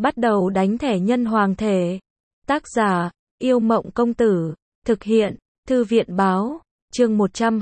Bắt đầu đánh thẻ nhân hoàng thể. Tác giả, Yêu Mộng Công Tử. Thực hiện, Thư viện Báo. Chương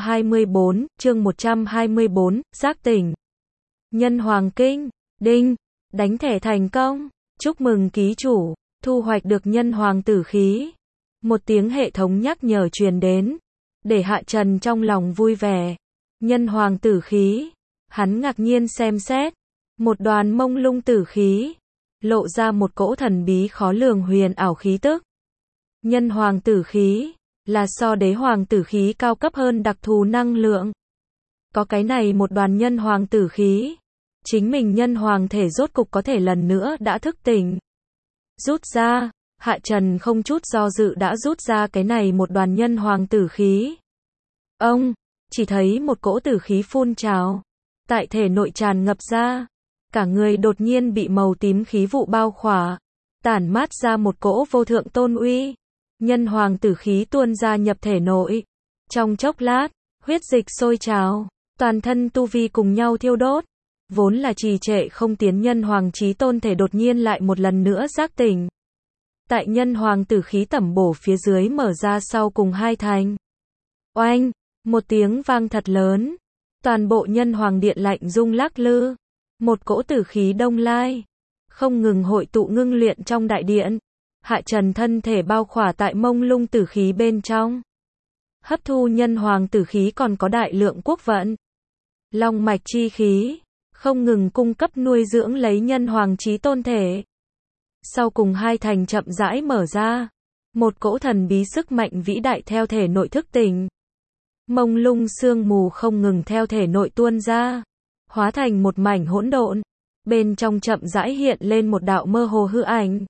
124, giác tỉnh. Nhân hoàng kinh. Đinh. Đánh thẻ thành công. Chúc mừng ký chủ. Thu hoạch được nhân hoàng tử khí. Một tiếng hệ thống nhắc nhở truyền đến. Để Hạ Trần trong lòng vui vẻ. Nhân hoàng tử khí. Hắn ngạc nhiên xem xét. Một đoàn mông lung tử khí. Lộ ra một cỗ thần bí khó lường huyền ảo khí tức. Nhân hoàng tử khí. Là so đế hoàng tử khí cao cấp hơn đặc thù năng lượng. Có cái này một đoàn nhân hoàng tử khí. Chính mình nhân hoàng thể rốt cục có thể lần nữa đã thức tỉnh. Rút ra. Hạ Trần không chút do dự đã rút ra cái này một đoàn nhân hoàng tử khí. Ông, chỉ thấy một cỗ tử khí phun trào. Tại thể nội tràn ngập ra. Cả người đột nhiên bị màu tím khí vụ bao khỏa. Tản mát ra một cỗ vô thượng tôn uy. Nhân hoàng tử khí tuôn ra nhập thể nội. Trong chốc lát, huyết dịch sôi trào. Toàn thân tu vi cùng nhau thiêu đốt. Vốn là trì trệ không tiến nhân hoàng chí tôn thể đột nhiên lại một lần nữa giác tỉnh. Tại nhân hoàng tử khí tẩm bổ phía dưới mở ra sau cùng hai thành. Oanh, một tiếng vang thật lớn. Toàn bộ nhân hoàng điện lạnh rung lắc lư. Một cỗ tử khí đông lai. Không ngừng hội tụ ngưng luyện trong đại điện. Hạ Trần thân thể bao khỏa tại mông lung tử khí bên trong. Hấp thu nhân hoàng tử khí còn có đại lượng quốc vận. Long mạch chi khí. Không ngừng cung cấp nuôi dưỡng lấy nhân hoàng chí tôn thể. Sau cùng hai thành chậm rãi mở ra. Một cỗ thần bí sức mạnh vĩ đại theo thể nội thức tỉnh. Mông lung sương mù không ngừng theo thể nội tuôn ra. Hóa thành một mảnh hỗn độn. Bên trong chậm rãi hiện lên một đạo mơ hồ hư ảnh.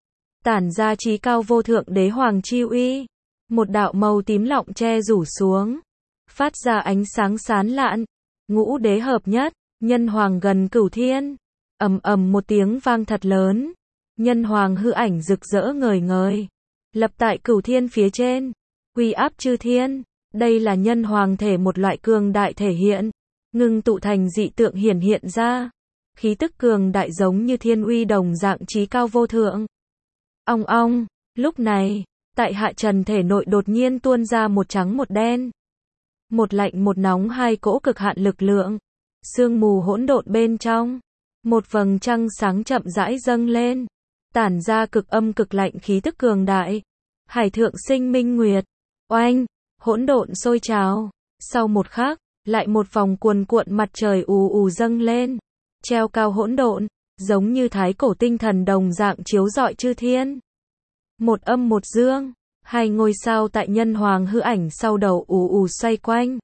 Tản ra trí cao vô thượng đế hoàng chi uy. Một đạo màu tím lọng che rủ xuống. Phát ra ánh sáng sán lạn. Ngũ đế hợp nhất. Nhân hoàng gần cửu thiên. Ầm ầm một tiếng vang thật lớn. Nhân hoàng hư ảnh rực rỡ ngời ngời. Lập tại cửu thiên phía trên. Uy áp chư thiên. Đây là nhân hoàng thể một loại cường đại thể hiện. Ngưng tụ thành dị tượng hiển hiện ra. Khí tức cường đại giống như thiên uy đồng dạng trí cao vô thượng. Ong ong, lúc này, tại Hạ Trần thể nội đột nhiên tuôn ra một trắng một đen. Một lạnh một nóng hai cỗ cực hạn lực lượng. Sương mù hỗn độn bên trong. Một vầng trăng sáng chậm rãi dâng lên. Tản ra cực âm cực lạnh khí tức cường đại. Hải thượng sinh minh nguyệt. Oanh, hỗn độn sôi trào. Sau một khắc, lại một vòng cuồn cuộn mặt trời ù ù dâng lên. Treo cao hỗn độn, giống như thái cổ tinh thần đồng dạng chiếu rọi chư thiên. Một âm một dương, hai ngôi sao tại nhân hoàng hư ảnh sau đầu ù ù xoay quanh.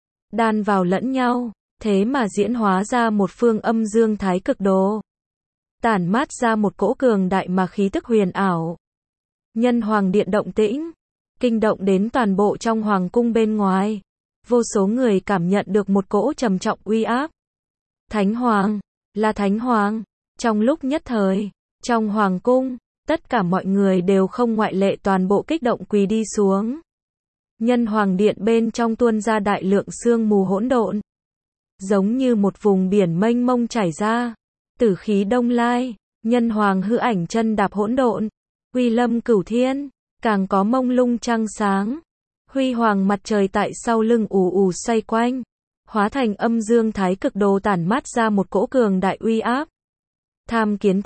Đan vào lẫn nhau, thế mà diễn hóa ra một phương âm dương thái cực đồ. Tản mát ra một cỗ cường đại mà khí tức huyền ảo. Nhân hoàng điện động tĩnh, kinh động đến toàn bộ trong hoàng cung bên ngoài. Vô số người cảm nhận được một cỗ trầm trọng uy áp. Thánh hoàng, là thánh hoàng. Trong lúc nhất thời, trong hoàng cung, tất cả mọi người đều không ngoại lệ toàn bộ kích động quỳ đi xuống. Nhân hoàng điện bên trong tuôn ra đại lượng sương mù hỗn độn. Giống như một vùng biển mênh mông chảy ra. Tử khí đông lai, nhân hoàng hư ảnh chân đạp hỗn độn. Uy lâm cửu thiên, càng có mông lung trăng sáng. Huy hoàng mặt trời tại sau lưng ù ù xoay quanh. Hóa thành âm dương thái cực đồ tản mát ra một cỗ cường đại uy áp. Tham kiến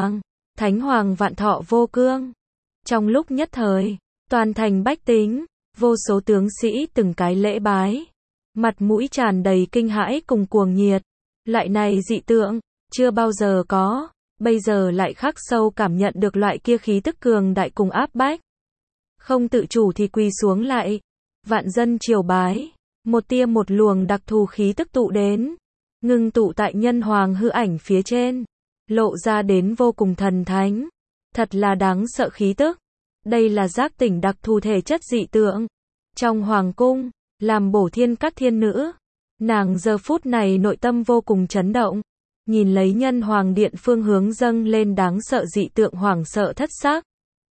thánh hoàng vạn thọ vô cương. Trong lúc nhất thời, toàn thành bách tính, vô số tướng sĩ từng cái lễ bái. Mặt mũi tràn đầy kinh hãi cùng cuồng nhiệt. Loại này dị tượng, chưa bao giờ có, bây giờ lại khắc sâu cảm nhận được loại kia khí tức cường đại cùng áp bách. Không tự chủ thì quỳ xuống lại. Vạn dân triều bái. Một tia một luồng đặc thù khí tức tụ đến. Ngưng tụ tại nhân hoàng hư ảnh phía trên. Lộ ra đến vô cùng thần thánh. Thật là đáng sợ khí tức. Đây là giác tỉnh đặc thù thể chất dị tượng. Trong hoàng cung, làm bổ thiên các thiên nữ. Nàng giờ phút này nội tâm vô cùng chấn động. Nhìn lấy nhân hoàng điện phương hướng dâng lên đáng sợ dị tượng hoảng sợ thất xác.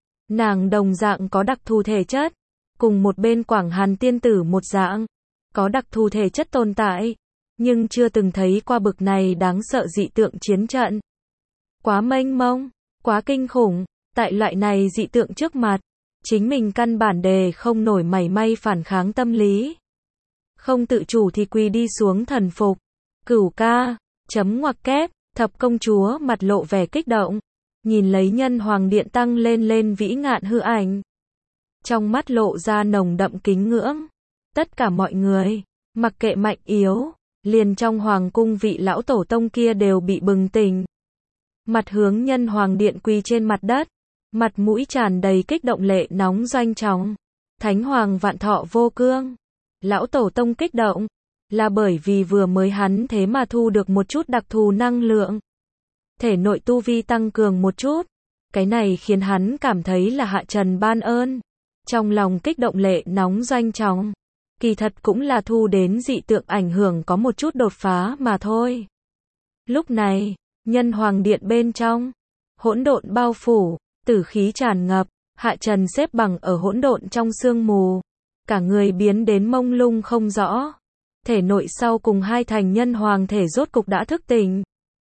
Nàng đồng dạng có đặc thù thể chất. Cùng một bên Quảng Hàn tiên tử một dạng. Có đặc thù thể chất tồn tại. Nhưng chưa từng thấy qua bực này đáng sợ dị tượng chiến trận. Quá mênh mông, Quá kinh khủng, tại loại này dị tượng trước mặt, chính mình căn bản đề không nổi mảy may phản kháng tâm lý. Không tự chủ thì quỳ đi xuống thần phục. Cửu ca, chấm ngoặc kép, thập công chúa mặt lộ vẻ kích động, nhìn lấy nhân hoàng điện tăng lên vĩ ngạn hư ảnh. Trong mắt lộ ra nồng đậm kính ngưỡng. Tất cả mọi người, mặc kệ mạnh yếu, liền trong hoàng cung vị lão tổ tông kia đều bị bừng tỉnh. Mặt hướng nhân hoàng điện quỳ trên mặt đất, mặt mũi tràn đầy kích động lệ nóng doanh trọng. Thánh hoàng vạn thọ vô cương. Lão tổ tông kích động, là bởi vì vừa mới hắn thế mà thu được một chút đặc thù năng lượng. Thể nội tu vi tăng cường một chút. Cái này khiến hắn cảm thấy là hạ trần ban ơn. Trong lòng kích động lệ nóng doanh trọng. Kỳ thật cũng là thu đến dị tượng ảnh hưởng có một chút đột phá mà thôi. Lúc này, nhân hoàng điện bên trong, hỗn độn bao phủ, tử khí tràn ngập, hạ trần xếp bằng ở hỗn độn trong sương mù. Cả người biến đến mông lung không rõ. Thể nội sau cùng hai thành nhân hoàng thể rốt cục đã thức tỉnh.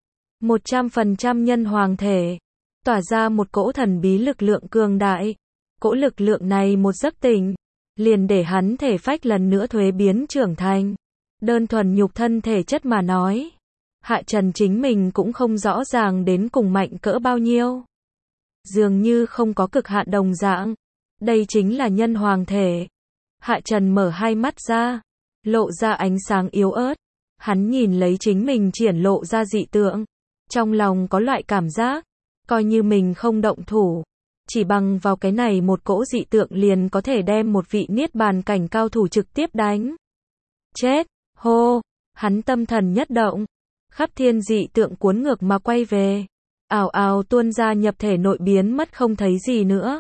100% nhân hoàng thể, tỏa ra một cỗ thần bí lực lượng cường đại. Cỗ lực lượng này một giấc tỉnh, liền để hắn thể phách lần nữa thuế biến trưởng thành. Đơn thuần nhục thân thể chất mà nói, hạ trần chính mình cũng không rõ ràng đến cùng mạnh cỡ bao nhiêu. Dường như không có cực hạn đồng dạng. Đây chính là nhân hoàng thể. Hạ trần mở hai mắt ra, lộ ra ánh sáng yếu ớt. Hắn nhìn lấy chính mình triển lộ ra dị tượng. Trong lòng có loại cảm giác, coi như mình không động thủ. Chỉ bằng vào cái này một cỗ dị tượng liền có thể đem một vị niết bàn cảnh cao thủ trực tiếp đánh. Chết, hô, hắn tâm thần nhất động. Khắp thiên dị tượng cuốn ngược mà quay về. Ào ào tuôn ra nhập thể nội biến mất không thấy gì nữa.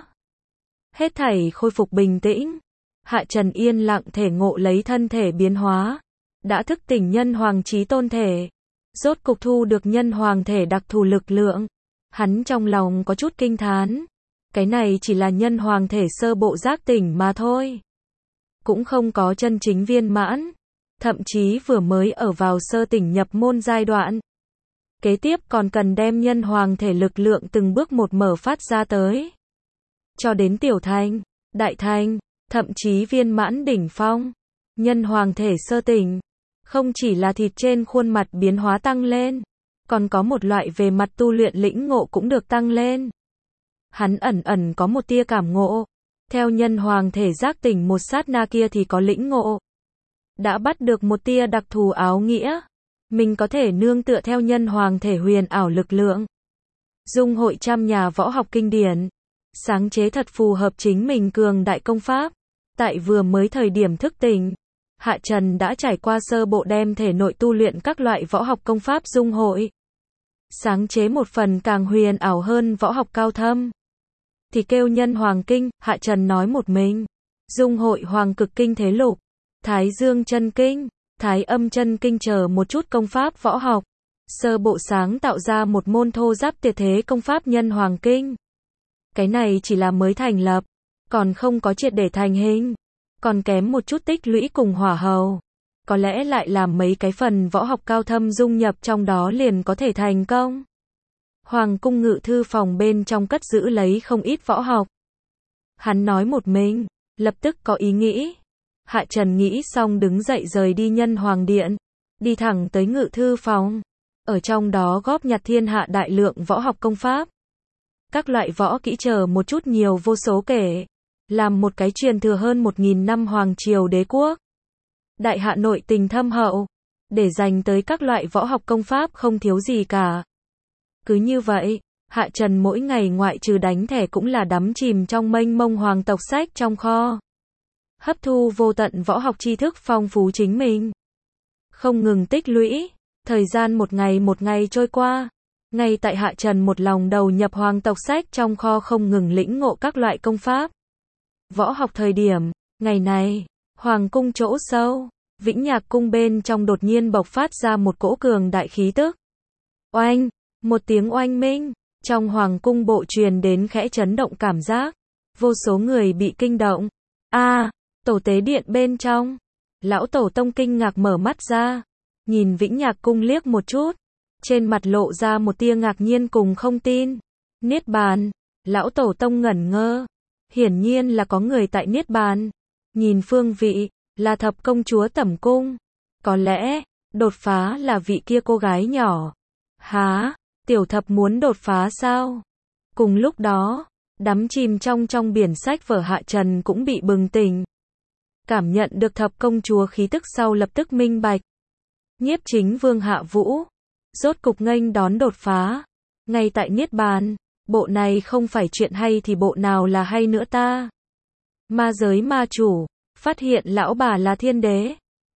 Hết thảy khôi phục bình tĩnh. Hạ trần yên lặng thể ngộ lấy thân thể biến hóa. Đã thức tỉnh nhân hoàng chí tôn thể. Rốt cục thu được nhân hoàng thể đặc thù lực lượng. Hắn trong lòng có chút kinh thán. Cái này chỉ là nhân hoàng thể sơ bộ giác tỉnh mà thôi. Cũng không có chân chính viên mãn. Thậm chí vừa mới ở vào sơ tỉnh nhập môn giai đoạn. Kế tiếp còn cần đem nhân hoàng thể lực lượng từng bước một mở phát ra tới. Cho đến tiểu thành, đại thành, thậm chí viên mãn đỉnh phong. Nhân hoàng thể sơ tỉnh, không chỉ là thịt trên khuôn mặt biến hóa tăng lên, còn có một loại về mặt tu luyện lĩnh ngộ cũng được tăng lên. Hắn ẩn có một tia cảm ngộ. Theo nhân hoàng thể giác tỉnh một sát na kia thì có lĩnh ngộ. Đã bắt được một tia đặc thù áo nghĩa. Mình có thể nương tựa theo nhân hoàng thể huyền ảo lực lượng. Dung hội trăm nhà võ học kinh điển. Sáng chế thật phù hợp chính mình cường đại công pháp. Tại vừa mới thời điểm thức tỉnh, Hạ Trần đã trải qua sơ bộ đem thể nội tu luyện các loại võ học công pháp dung hội. Sáng chế một phần càng huyền ảo hơn võ học cao thâm. Thì kêu nhân hoàng kinh, Hạ Trần nói một mình. Dung hội hoàng cực kinh thế lục, Thái Dương chân kinh, Thái âm chân kinh chờ một chút công pháp võ học. Sơ bộ sáng tạo ra một môn thô giáp tuyệt thế công pháp nhân hoàng kinh. Cái này chỉ là mới thành lập, còn không có triệt để thành hình. Còn kém một chút tích lũy cùng hỏa hầu. Có lẽ lại làm mấy cái phần võ học cao thâm dung nhập trong đó liền có thể thành công. Hoàng cung ngự thư phòng bên trong cất giữ lấy không ít võ học. Hắn nói một mình, lập tức có ý nghĩ. Hạ Trần nghĩ xong đứng dậy rời đi nhân hoàng điện, đi thẳng tới ngự thư phòng. Ở trong đó góp nhặt thiên hạ đại lượng võ học công pháp. Các loại võ kỹ chờ một chút nhiều vô số kể. Làm một cái truyền thừa hơn 1000 năm hoàng triều đế quốc. Đại hạ nội tình thâm hậu, để dành tới các loại võ học công pháp không thiếu gì cả. Cứ như vậy, Hạ Trần mỗi ngày ngoại trừ đánh thẻ cũng là đắm chìm trong mênh mông hoàng tộc sách trong kho. Hấp thu vô tận võ học tri thức phong phú chính mình. Không ngừng tích lũy, thời gian một ngày trôi qua. Ngay tại Hạ Trần một lòng đầu nhập hoàng tộc sách trong kho không ngừng lĩnh ngộ các loại công pháp. Võ học thời điểm, ngày này, hoàng cung chỗ sâu, Vĩnh Nhạc cung bên trong đột nhiên bộc phát ra một cỗ cường đại khí tức. Oanh, một tiếng oanh minh, trong hoàng cung bộ truyền đến khẽ chấn động cảm giác. Vô số người bị kinh động. Tổ tế điện bên trong, lão tổ tông kinh ngạc mở mắt ra, nhìn Vĩnh Nhạc cung liếc một chút, trên mặt lộ ra một tia ngạc nhiên cùng không tin. Niết bàn, lão tổ tông ngẩn ngơ. Hiển nhiên là có người tại Niết bàn. Nhìn phương vị, là thập công chúa Tẩm Cung. Có lẽ, đột phá là vị kia cô gái nhỏ. Hả, tiểu thập muốn đột phá sao? Cùng lúc đó, đắm chìm trong biển sách vở Hạ Trần cũng bị bừng tỉnh. Cảm nhận được thập công chúa khí tức sau lập tức minh bạch. Nhiếp chính vương Hạ Vũ, rốt cục nghênh đón đột phá. Ngay tại Niết bàn, bộ này không phải chuyện hay thì bộ nào là hay nữa ta? Ma giới ma chủ, phát hiện lão bà là thiên đế.